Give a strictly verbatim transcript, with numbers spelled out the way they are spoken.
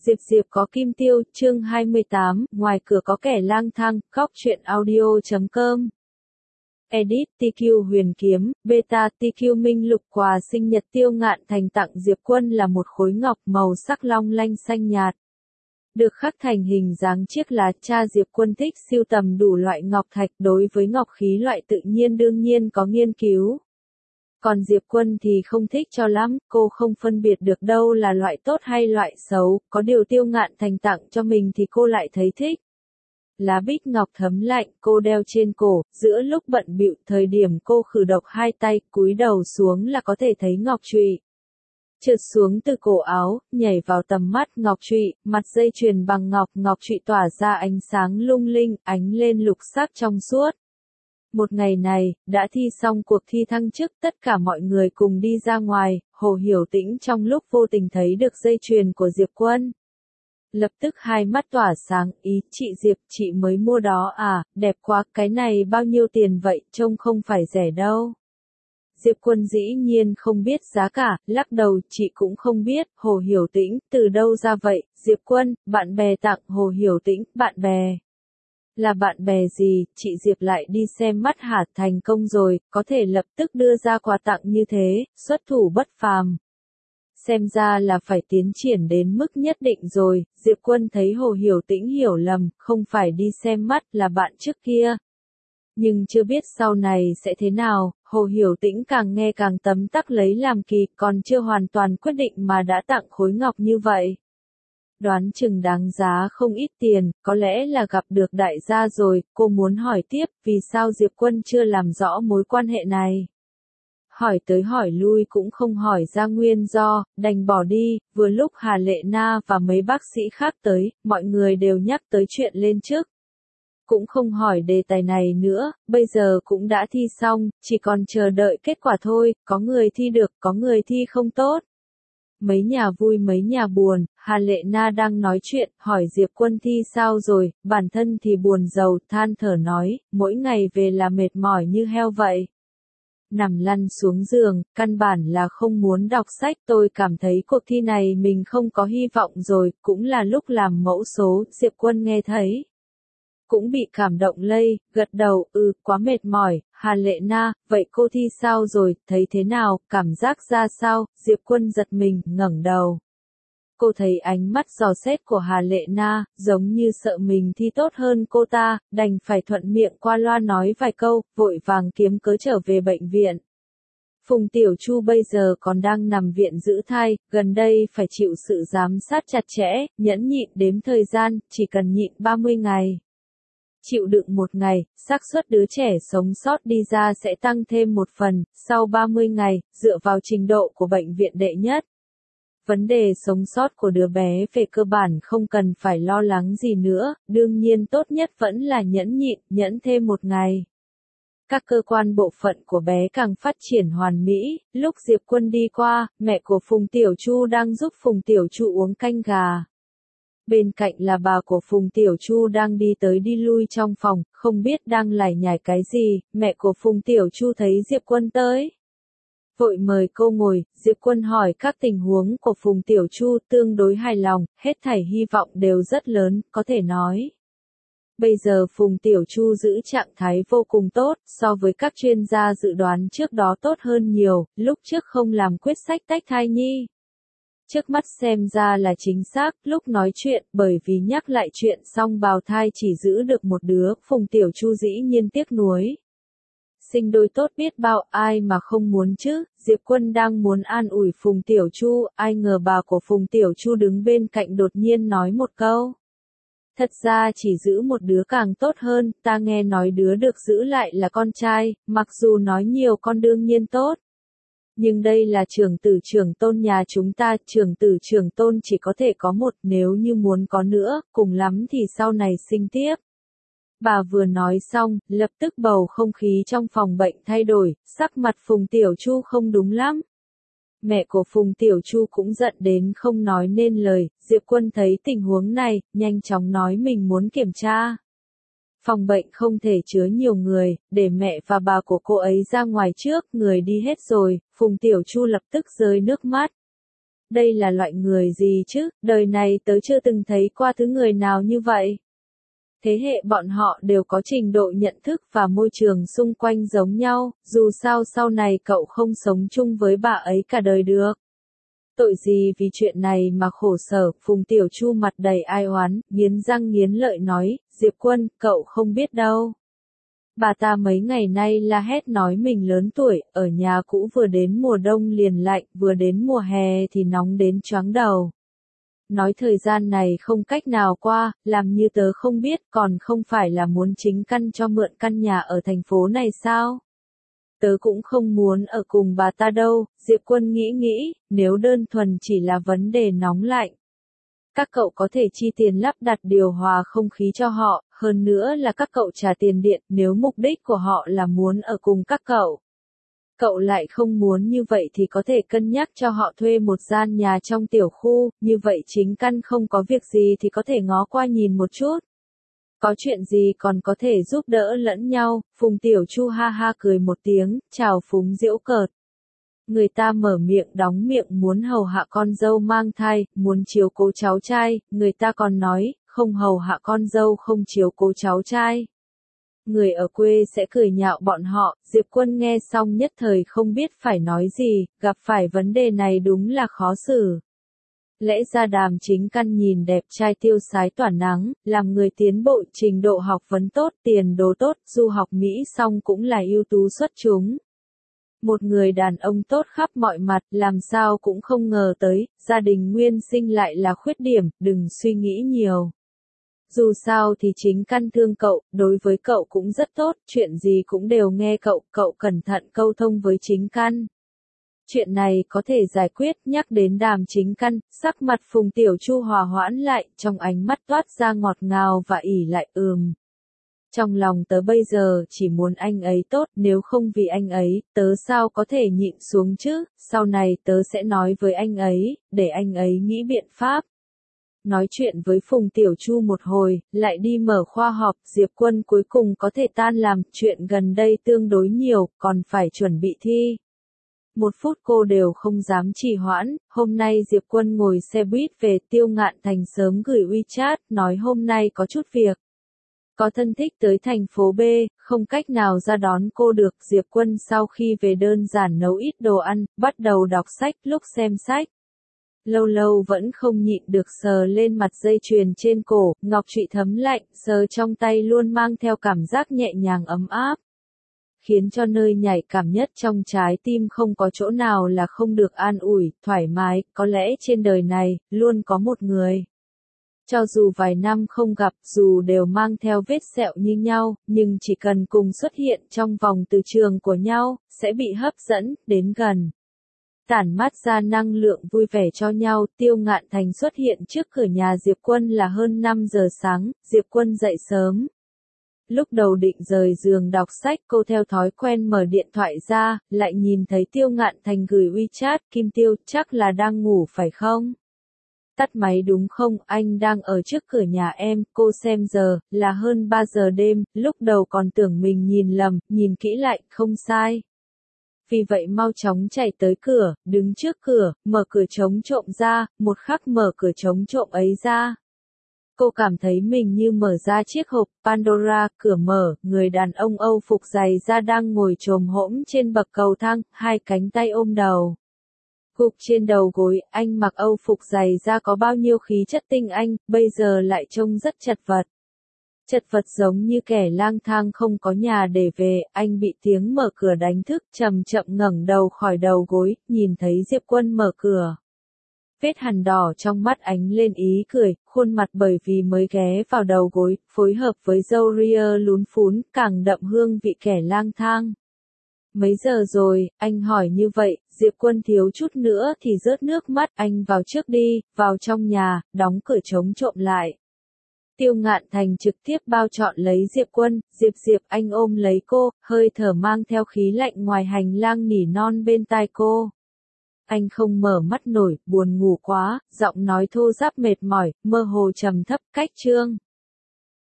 Diệp Diệp có kim tiêu, chương hai mươi tám, ngoài cửa có kẻ lang thang, góc truyện audio chấm com. Edit, tê quy huyền kiếm, beta, tê quy minh lục quà sinh nhật Tiêu Ngạn Thành tặng Diệp Quân là một khối ngọc màu sắc long lanh xanh nhạt. Được khắc thành hình dáng chiếc lá cha. Diệp Quân thích sưu tầm đủ loại ngọc thạch, đối với ngọc khí loại tự nhiên đương nhiên có nghiên cứu. Còn Diệp Quân thì không thích cho lắm, cô không phân biệt được đâu là loại tốt hay loại xấu, có điều Tiêu Ngạn Thành tặng cho mình thì cô lại thấy thích. Lá bích ngọc thấm lạnh, cô đeo trên cổ, giữa lúc bận bịu, thời điểm cô khử độc hai tay, cúi đầu xuống là có thể thấy ngọc trụy. Trượt xuống từ cổ áo, nhảy vào tầm mắt ngọc trụy, mặt dây chuyền bằng ngọc, ngọc trụy tỏa ra ánh sáng lung linh, ánh lên lục sắc trong suốt. Một ngày này, đã thi xong cuộc thi thăng chức, tất cả mọi người cùng đi ra ngoài, Hồ Hiểu Tĩnh trong lúc vô tình thấy được dây chuyền của Diệp Quân. Lập tức hai mắt tỏa sáng, ý, chị Diệp, chị mới mua đó à, đẹp quá, cái này bao nhiêu tiền vậy, trông không phải rẻ đâu. Diệp Quân dĩ nhiên không biết giá cả, lắc đầu, chị cũng không biết. Hồ Hiểu Tĩnh, từ đâu ra vậy? Diệp Quân, bạn bè tặng. Hồ Hiểu Tĩnh, bạn bè. Là bạn bè gì? Chị Diệp lại đi xem mắt hả, thành công rồi, có thể lập tức đưa ra quà tặng như thế, xuất thủ bất phàm. Xem ra là phải tiến triển đến mức nhất định rồi. Diệp Quân thấy Hồ Hiểu Tĩnh hiểu lầm, không phải đi xem mắt, là bạn trước kia. Nhưng chưa biết sau này sẽ thế nào, Hồ Hiểu Tĩnh càng nghe càng tấm tắc lấy làm kỳ, còn chưa hoàn toàn quyết định mà đã tặng khối ngọc như vậy. Đoán chừng đáng giá không ít tiền, có lẽ là gặp được đại gia rồi, cô muốn hỏi tiếp, vì sao Diệp Quân chưa làm rõ mối quan hệ này. Hỏi tới hỏi lui cũng không hỏi ra nguyên do, đành bỏ đi. Vừa lúc Hà Lệ Na và mấy bác sĩ khác tới, mọi người đều nhắc tới chuyện lên chức. Cũng không hỏi đề tài này nữa, bây giờ cũng đã thi xong, chỉ còn chờ đợi kết quả thôi, có người thi được, có người thi không tốt. Mấy nhà vui mấy nhà buồn, Hà Lệ Na đang nói chuyện, hỏi Diệp Quân thi sao rồi, bản thân thì buồn rầu, than thở nói, mỗi ngày về là mệt mỏi như heo vậy. Nằm lăn xuống giường, căn bản là không muốn đọc sách, tôi cảm thấy cuộc thi này mình không có hy vọng rồi, cũng là lúc làm mẫu số. Diệp Quân nghe thấy cũng bị cảm động lây, gật đầu, ừ, quá mệt mỏi. Hà Lệ Na, vậy cô thi sao rồi, thấy thế nào, cảm giác ra sao? Diệp Quân giật mình, ngẩng đầu. Cô thấy ánh mắt dò xét của Hà Lệ Na, giống như sợ mình thi tốt hơn cô ta, đành phải thuận miệng qua loa nói vài câu, vội vàng kiếm cớ trở về bệnh viện. Phùng Tiểu Chu bây giờ còn đang nằm viện giữ thai, gần đây phải chịu sự giám sát chặt chẽ, nhẫn nhịn đếm thời gian, chỉ cần nhịn ba mươi ngày. Chịu đựng một ngày, xác suất đứa trẻ sống sót đi ra sẽ tăng thêm một phần, sau ba mươi ngày, dựa vào trình độ của bệnh viện đệ nhất. Vấn đề sống sót của đứa bé về cơ bản không cần phải lo lắng gì nữa, đương nhiên tốt nhất vẫn là nhẫn nhịn, nhẫn thêm một ngày. Các cơ quan bộ phận của bé càng phát triển hoàn mỹ, lúc Diệp Quân đi qua, mẹ của Phùng Tiểu Chu đang giúp Phùng Tiểu Chu uống canh gà. Bên cạnh là bà của Phùng Tiểu Chu đang đi tới đi lui trong phòng, không biết đang lải nhải cái gì. Mẹ của Phùng Tiểu Chu thấy Diệp Quân tới, vội mời cô ngồi. Diệp Quân hỏi các tình huống của Phùng Tiểu Chu, tương đối hài lòng, hết thảy hy vọng đều rất lớn, có thể nói. Bây giờ Phùng Tiểu Chu giữ trạng thái vô cùng tốt, so với các chuyên gia dự đoán trước đó tốt hơn nhiều, lúc trước không làm quyết sách tách thai nhi. Trước mắt xem ra là chính xác, lúc nói chuyện, bởi vì nhắc lại chuyện xong bào thai chỉ giữ được một đứa, Phùng Tiểu Chu dĩ nhiên tiếc nuối. Sinh đôi tốt biết bao, ai mà không muốn chứ. Diệp Quân đang muốn an ủi Phùng Tiểu Chu, ai ngờ bà của Phùng Tiểu Chu đứng bên cạnh đột nhiên nói một câu. Thật ra chỉ giữ một đứa càng tốt hơn, ta nghe nói đứa được giữ lại là con trai, mặc dù nói nhiều con đương nhiên tốt. Nhưng đây là trưởng tử trưởng tôn nhà chúng ta, trưởng tử trưởng tôn chỉ có thể có một, nếu như muốn có nữa, cùng lắm thì sau này sinh tiếp. Bà vừa nói xong, lập tức bầu không khí trong phòng bệnh thay đổi, sắc mặt Phùng Tiểu Chu không đúng lắm. Mẹ của Phùng Tiểu Chu cũng giận đến không nói nên lời. Diệp Quân thấy tình huống này, nhanh chóng nói mình muốn kiểm tra. Phòng bệnh không thể chứa nhiều người, để mẹ và bà của cô ấy ra ngoài trước, người đi hết rồi. Phùng Tiểu Chu lập tức rơi nước mắt. Đây là loại người gì chứ, đời này tớ chưa từng thấy qua thứ người nào như vậy. Thế hệ bọn họ đều có trình độ nhận thức và môi trường xung quanh giống nhau, dù sao sau này cậu không sống chung với bà ấy cả đời được. Tội gì vì chuyện này mà khổ sở, Phùng Tiểu Chu mặt đầy ai oán, nghiến răng nghiến lợi nói, Diệp Quân, cậu không biết đâu. Bà ta mấy ngày nay la hét nói mình lớn tuổi, ở nhà cũ vừa đến mùa đông liền lạnh, vừa đến mùa hè thì nóng đến choáng đầu. Nói thời gian này không cách nào qua, làm như tớ không biết, còn không phải là muốn chính căn cho mượn căn nhà ở thành phố này sao? Tớ cũng không muốn ở cùng bà ta đâu, Diệp Quân nghĩ nghĩ, nếu đơn thuần chỉ là vấn đề nóng lạnh. Các cậu có thể chi tiền lắp đặt điều hòa không khí cho họ, hơn nữa là các cậu trả tiền điện, nếu mục đích của họ là muốn ở cùng các cậu. Cậu lại không muốn như vậy thì có thể cân nhắc cho họ thuê một gian nhà trong tiểu khu, như vậy chính căn không có việc gì thì có thể ngó qua nhìn một chút. Có chuyện gì còn có thể giúp đỡ lẫn nhau, Phùng Tiểu Chu ha ha cười một tiếng, chào phúng giễu cợt. Người ta mở miệng đóng miệng muốn hầu hạ con dâu mang thai, muốn chiếu cố cháu trai, người ta còn nói, không hầu hạ con dâu không chiếu cố cháu trai. Người ở quê sẽ cười nhạo bọn họ, Diệp Quân nghe xong nhất thời không biết phải nói gì, gặp phải vấn đề này đúng là khó xử. Lẽ ra Đàm Chính Căn nhìn đẹp trai tiêu sái tỏa nắng, làm người tiến bộ, trình độ học vấn tốt, tiền đồ tốt, du học Mỹ xong cũng là ưu tú xuất chúng. Một người đàn ông tốt khắp mọi mặt, làm sao cũng không ngờ tới, gia đình nguyên sinh lại là khuyết điểm, đừng suy nghĩ nhiều. Dù sao thì Chính Căn thương cậu, đối với cậu cũng rất tốt, chuyện gì cũng đều nghe cậu, cậu cẩn thận câu thông với Chính Căn. Chuyện này có thể giải quyết, nhắc đến Đàm Chính Căn, sắc mặt Phùng Tiểu Chu hòa hoãn lại, trong ánh mắt toát ra ngọt ngào và ỉ lại ừm. Trong lòng tớ bây giờ chỉ muốn anh ấy tốt, nếu không vì anh ấy, tớ sao có thể nhịn xuống chứ, sau này tớ sẽ nói với anh ấy, để anh ấy nghĩ biện pháp. Nói chuyện với Phùng Tiểu Chu một hồi, lại đi mở khoa họp, Diệp Quân cuối cùng có thể tan làm, chuyện gần đây tương đối nhiều, còn phải chuẩn bị thi. Một phút cô đều không dám trì hoãn, hôm nay Diệp Quân ngồi xe buýt về Tiêu Ngạn Thành sớm gửi WeChat, nói hôm nay có chút việc. Có thân thích tới thành phố B, không cách nào ra đón cô được, Diệp Quân sau khi về đơn giản nấu ít đồ ăn, bắt đầu đọc sách, lúc xem sách. Lâu lâu vẫn không nhịn được sờ lên mặt dây chuyền trên cổ, ngọc trụy thấm lạnh, sờ trong tay luôn mang theo cảm giác nhẹ nhàng ấm áp. Khiến cho nơi nhạy cảm nhất trong trái tim không có chỗ nào là không được an ủi, thoải mái, có lẽ trên đời này, luôn có một người. Cho dù vài năm không gặp, dù đều mang theo vết sẹo như nhau, nhưng chỉ cần cùng xuất hiện trong vòng từ trường của nhau, sẽ bị hấp dẫn, đến gần. Tản mát ra năng lượng vui vẻ cho nhau, Tiêu Ngạn Thành xuất hiện trước cửa nhà Diệp Quân là hơn năm giờ sáng, Diệp Quân dậy sớm. Lúc đầu định rời giường đọc sách, cô theo thói quen mở điện thoại ra, lại nhìn thấy Tiêu Ngạn Thành gửi WeChat, Kim Tiêu, chắc là đang ngủ phải không? Tắt máy đúng không, anh đang ở trước cửa nhà em, cô xem giờ, là hơn ba giờ đêm, lúc đầu còn tưởng mình nhìn lầm, nhìn kỹ lại, không sai. Vì vậy mau chóng chạy tới cửa, đứng trước cửa, mở cửa trống trộm ra, một khắc mở cửa trống trộm ấy ra. Cô cảm thấy mình như mở ra chiếc hộp Pandora, cửa mở, người đàn ông Âu phục dày da đang ngồi chồm hổm trên bậc cầu thang, hai cánh tay ôm đầu. Gục trên đầu gối, anh mặc Âu phục dày da có bao nhiêu khí chất tinh anh, bây giờ lại trông rất chật vật. Chật vật giống như kẻ lang thang không có nhà để về, anh bị tiếng mở cửa đánh thức, chậm chậm ngẩng đầu khỏi đầu gối, nhìn thấy Diệp Quân mở cửa. Vết hằn đỏ trong mắt ánh lên ý cười, khuôn mặt bởi vì mới ghé vào đầu gối, phối hợp với râu ria lún phún, càng đậm hương vị kẻ lang thang. Mấy giờ rồi, anh hỏi như vậy, Diệp Quân thiếu chút nữa thì rớt nước mắt, anh vào trước đi, vào trong nhà, đóng cửa trống trộm lại. Tiêu Ngạn Thành trực tiếp bao trọn lấy Diệp Quân, Diệp Diệp anh ôm lấy cô, hơi thở mang theo khí lạnh ngoài hành lang nỉ non bên tai cô. Anh không mở mắt nổi, buồn ngủ quá, giọng nói thô ráp mệt mỏi, mơ hồ trầm thấp, cách chương.